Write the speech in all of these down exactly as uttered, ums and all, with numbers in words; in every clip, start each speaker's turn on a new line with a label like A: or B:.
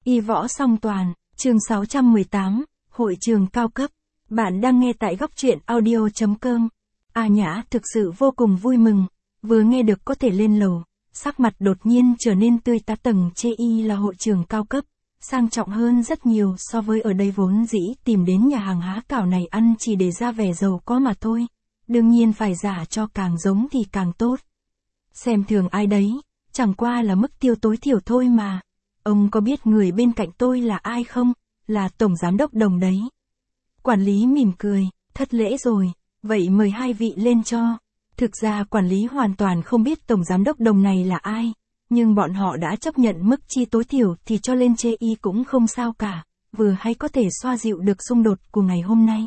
A: Y võ song toàn, chương sáu trăm mười tám, hội trường cao cấp. Bạn đang nghe tại góc truyện audio chấm com. A Nhã thực sự vô cùng vui mừng, vừa nghe được có thể lên lầu, sắc mặt đột nhiên trở nên tươi tắn. Tầng chê y là hội trường cao cấp, sang trọng hơn rất nhiều so với ở đây. Vốn dĩ tìm đến nhà hàng há cảo này ăn chỉ để ra vẻ giàu có mà thôi, đương nhiên phải giả cho càng giống thì càng tốt. Xem thường ai đấy, chẳng qua là mức tiêu tối thiểu thôi mà. Ông có biết người bên cạnh tôi là ai không? Là Tổng Giám đốc Đồng đấy. Quản lý mỉm cười, thất lễ rồi, vậy mời hai vị lên cho. Thực ra quản lý hoàn toàn không biết Tổng Giám đốc Đồng này là ai, nhưng bọn họ đã chấp nhận mức chi tối thiểu thì cho lên chê y cũng không sao cả, vừa hay có thể xoa dịu được xung đột của ngày hôm nay.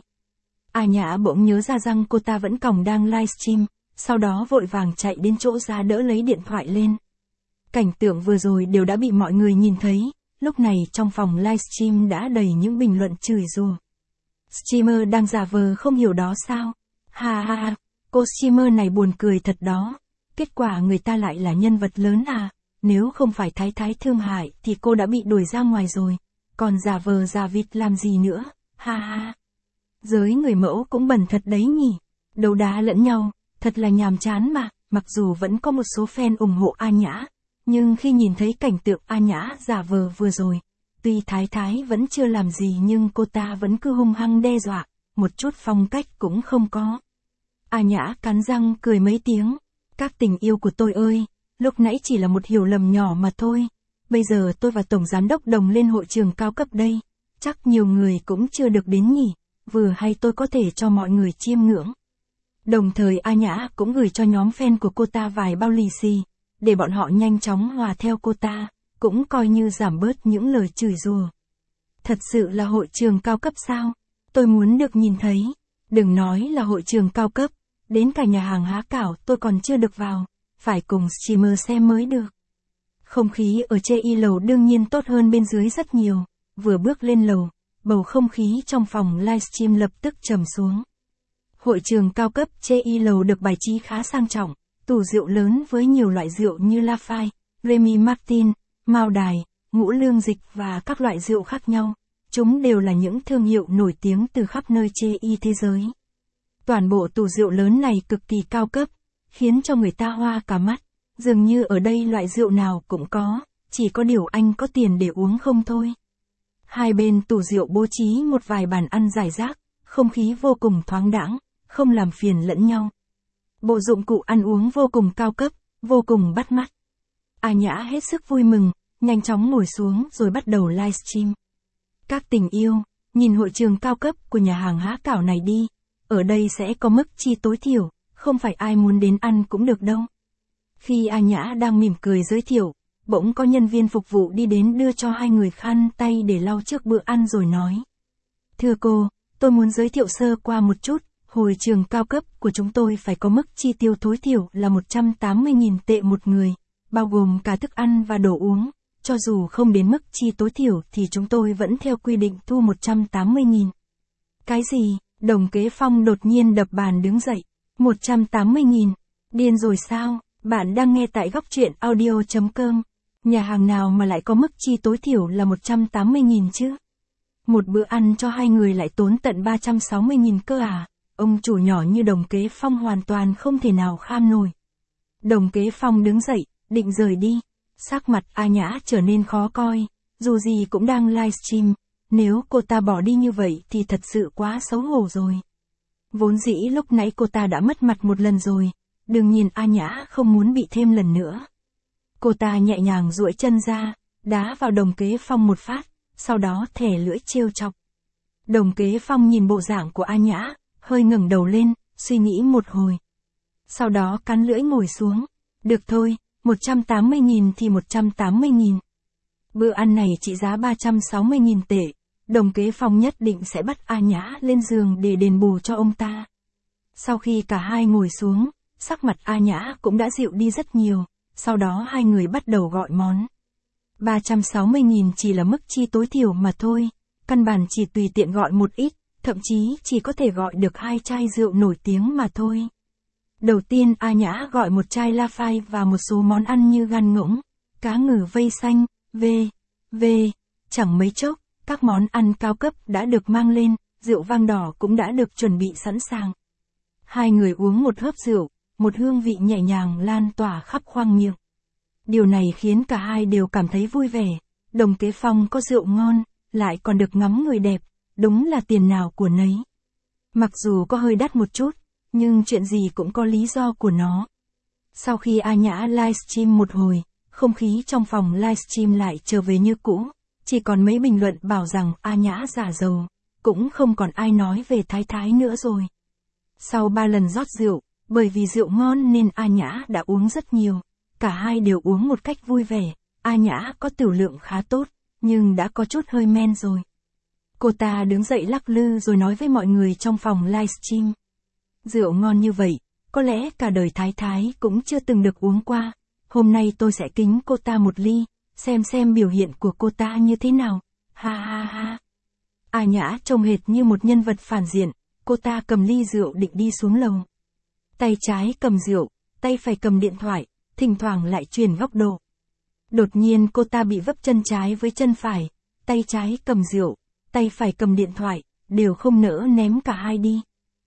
A: A Nhã bỗng nhớ ra rằng cô ta vẫn còn đang livestream, sau đó vội vàng chạy đến chỗ ra đỡ lấy điện thoại lên. Cảnh tượng vừa rồi đều đã bị mọi người nhìn thấy, lúc này trong phòng livestream đã đầy những bình luận chửi rủa. Streamer đang giả vờ không hiểu đó sao? Ha ha ha, cô streamer này buồn cười thật đó. Kết quả người ta lại là nhân vật lớn à, nếu không phải Thái Thái thương hại thì cô đã bị đuổi ra ngoài rồi, còn giả vờ giả vịt làm gì nữa, ha ha. Giới người mẫu cũng bẩn thật đấy nhỉ, đấu đá lẫn nhau, thật là nhàm chán mà. Mặc dù vẫn có một số fan ủng hộ A Nhã, nhưng khi nhìn thấy cảnh tượng A Nhã giả vờ vừa rồi, tuy Thái Thái vẫn chưa làm gì nhưng cô ta vẫn cứ hung hăng đe dọa, một chút phong cách cũng không có. A Nhã cắn răng cười mấy tiếng, các tình yêu của tôi ơi, lúc nãy chỉ là một hiểu lầm nhỏ mà thôi, bây giờ tôi và Tổng Giám đốc Đồng lên hội trường cao cấp đây, chắc nhiều người cũng chưa được đến nhỉ, vừa hay tôi có thể cho mọi người chiêm ngưỡng. Đồng thời A Nhã cũng gửi cho nhóm fan của cô ta vài bao lì xì, để bọn họ nhanh chóng hòa theo cô ta, cũng coi như giảm bớt những lời chửi rủa. Thật sự là hội trường cao cấp sao? Tôi muốn được nhìn thấy. Đừng nói là hội trường cao cấp, đến cả nhà hàng há cảo tôi còn chưa được vào, phải cùng streamer xem mới được. Không khí ở chê y lầu đương nhiên tốt hơn bên dưới rất nhiều, vừa bước lên lầu, bầu không khí trong phòng livestream lập tức trầm xuống. Hội trường cao cấp chê y lầu được bài trí khá sang trọng, tủ rượu lớn với nhiều loại rượu như Lafite, Remy Martin, Mao Đài, Ngũ Lương Dịch và các loại rượu khác nhau. Chúng đều là những thương hiệu nổi tiếng từ khắp nơi chê y thế giới. Toàn bộ tủ rượu lớn này cực kỳ cao cấp, khiến cho người ta hoa cả mắt. Dường như ở đây loại rượu nào cũng có, chỉ có điều anh có tiền để uống không thôi. Hai bên tủ rượu bố trí một vài bàn ăn rải rác, không khí vô cùng thoáng đãng, không làm phiền lẫn nhau. Bộ dụng cụ ăn uống vô cùng cao cấp, vô cùng bắt mắt. A Nhã hết sức vui mừng, nhanh chóng ngồi xuống rồi bắt đầu livestream. Các tình yêu, nhìn hội trường cao cấp của nhà hàng há cảo này đi, ở đây sẽ có mức chi tối thiểu, không phải ai muốn đến ăn cũng được đâu. Khi A Nhã đang mỉm cười giới thiệu, bỗng có nhân viên phục vụ đi đến đưa cho hai người khăn tay để lau trước bữa ăn rồi nói. Thưa cô, tôi muốn giới thiệu sơ qua một chút. Hội trường cao cấp của chúng tôi phải có mức chi tiêu tối thiểu là một trăm tám mươi nghìn tệ một người, bao gồm cả thức ăn và đồ uống. Cho dù không đến mức chi tối thiểu thì chúng tôi vẫn theo quy định thu một trăm tám mươi nghìn. Cái gì? Đồng Kế Phong đột nhiên đập bàn đứng dậy. một trăm tám mươi nghìn? Điên rồi sao? Bạn đang nghe tại góc truyện audio chấm com. Nhà hàng nào mà lại có mức chi tối thiểu là một trăm tám mươi nghìn chứ? Một bữa ăn cho hai người lại tốn tận ba trăm sáu mươi nghìn cơ à? Ông chủ nhỏ như Đồng Kế Phong hoàn toàn không thể nào kham nổi. Đồng Kế Phong đứng dậy, định rời đi. Sắc mặt A Nhã trở nên khó coi, dù gì cũng đang livestream, nếu cô ta bỏ đi như vậy thì thật sự quá xấu hổ rồi. Vốn dĩ lúc nãy cô ta đã mất mặt một lần rồi, đương nhiên A Nhã không muốn bị thêm lần nữa. Cô ta nhẹ nhàng duỗi chân ra, đá vào Đồng Kế Phong một phát, sau đó thè lưỡi trêu chọc. Đồng Kế Phong nhìn bộ dạng của A Nhã, hơi ngẩng đầu lên, suy nghĩ một hồi. Sau đó cắn lưỡi ngồi xuống. Được thôi, một trăm tám mươi nghìn thì một trăm tám mươi nghìn. Bữa ăn này trị giá ba trăm sáu mươi nghìn tệ, Đồng Kế Phong nhất định sẽ bắt A Nhã lên giường để đền bù cho ông ta. Sau khi cả hai ngồi xuống, sắc mặt A Nhã cũng đã dịu đi rất nhiều, sau đó hai người bắt đầu gọi món. ba trăm sáu mươi nghìn chỉ là mức chi tối thiểu mà thôi, căn bản chỉ tùy tiện gọi một ít, thậm chí chỉ có thể gọi được hai chai rượu nổi tiếng mà thôi. Đầu tiên A Nhã gọi một chai Lafite và một số món ăn như gan ngỗng, cá ngừ vây xanh, v, v, chẳng mấy chốc, các món ăn cao cấp đã được mang lên, rượu vang đỏ cũng đã được chuẩn bị sẵn sàng. Hai người uống một hớp rượu, một hương vị nhẹ nhàng lan tỏa khắp khoang miệng. Điều này khiến cả hai đều cảm thấy vui vẻ, Đồng Kế Phong có rượu ngon, lại còn được ngắm người đẹp, đúng là tiền nào của nấy. Mặc dù có hơi đắt một chút, nhưng chuyện gì cũng có lý do của nó. Sau khi A Nhã livestream một hồi, không khí trong phòng livestream lại trở về như cũ, chỉ còn mấy bình luận bảo rằng A Nhã giả dầu, cũng không còn ai nói về Thái Thái nữa rồi. Sau ba lần rót rượu, bởi vì rượu ngon nên A Nhã đã uống rất nhiều, cả hai đều uống một cách vui vẻ, A Nhã có tửu lượng khá tốt, nhưng đã có chút hơi men rồi. Cô ta đứng dậy lắc lư rồi nói với mọi người trong phòng livestream. Rượu ngon như vậy, có lẽ cả đời Thái Thái cũng chưa từng được uống qua, hôm nay tôi sẽ kính cô ta một ly, xem xem biểu hiện của cô ta như thế nào, ha ha ha. A Nhã trông hệt như một nhân vật phản diện, cô ta cầm ly rượu định đi xuống lầu. Tay trái cầm rượu, tay phải cầm điện thoại, thỉnh thoảng lại chuyển góc độ. Đột nhiên cô ta bị vấp chân trái với chân phải, tay trái cầm rượu, tay phải cầm điện thoại, đều không nỡ ném cả hai đi.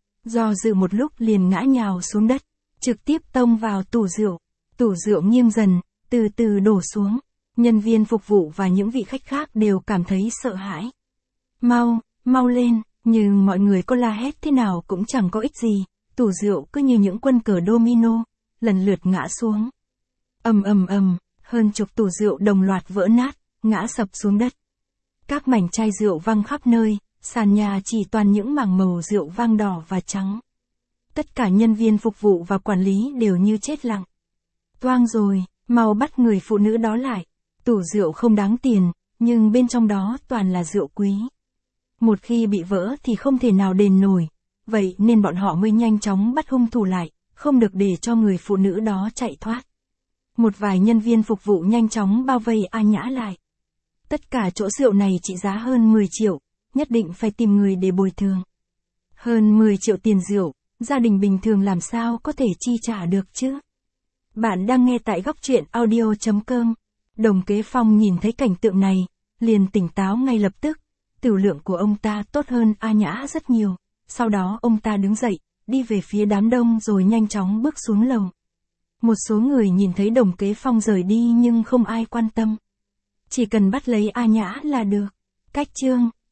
A: Do dự một lúc liền ngã nhào xuống đất, trực tiếp tông vào tủ rượu. Tủ rượu nghiêng dần, từ từ đổ xuống. Nhân viên phục vụ và những vị khách khác đều cảm thấy sợ hãi. Mau, mau lên, nhưng mọi người có la hét thế nào cũng chẳng có ích gì. Tủ rượu cứ như những quân cờ domino, lần lượt ngã xuống. Ầm ầm ầm, hơn chục tủ rượu đồng loạt vỡ nát, ngã sập xuống đất. Các mảnh chai rượu văng khắp nơi, sàn nhà chỉ toàn những mảng màu rượu vang đỏ và trắng. Tất cả nhân viên phục vụ và quản lý đều như chết lặng. Toang rồi, mau bắt người phụ nữ đó lại. Tủ rượu không đáng tiền, nhưng bên trong đó toàn là rượu quý. Một khi bị vỡ thì không thể nào đền nổi, vậy nên bọn họ mới nhanh chóng bắt hung thủ lại, không được để cho người phụ nữ đó chạy thoát. Một vài nhân viên phục vụ nhanh chóng bao vây A Nhã lại. Tất cả chỗ rượu này trị giá hơn mười triệu, nhất định phải tìm người để bồi thường. Hơn mười triệu tiền rượu, gia đình bình thường làm sao có thể chi trả được chứ? Bạn đang nghe tại góc truyện audio chấm com. Đồng Kế Phong nhìn thấy cảnh tượng này, liền tỉnh táo ngay lập tức. Tửu lượng của ông ta tốt hơn A Nhã rất nhiều. Sau đó ông ta đứng dậy, đi về phía đám đông rồi nhanh chóng bước xuống lầu. Một số người nhìn thấy Đồng Kế Phong rời đi nhưng không ai quan tâm. Chỉ cần bắt lấy A Nhã là được. Cách chương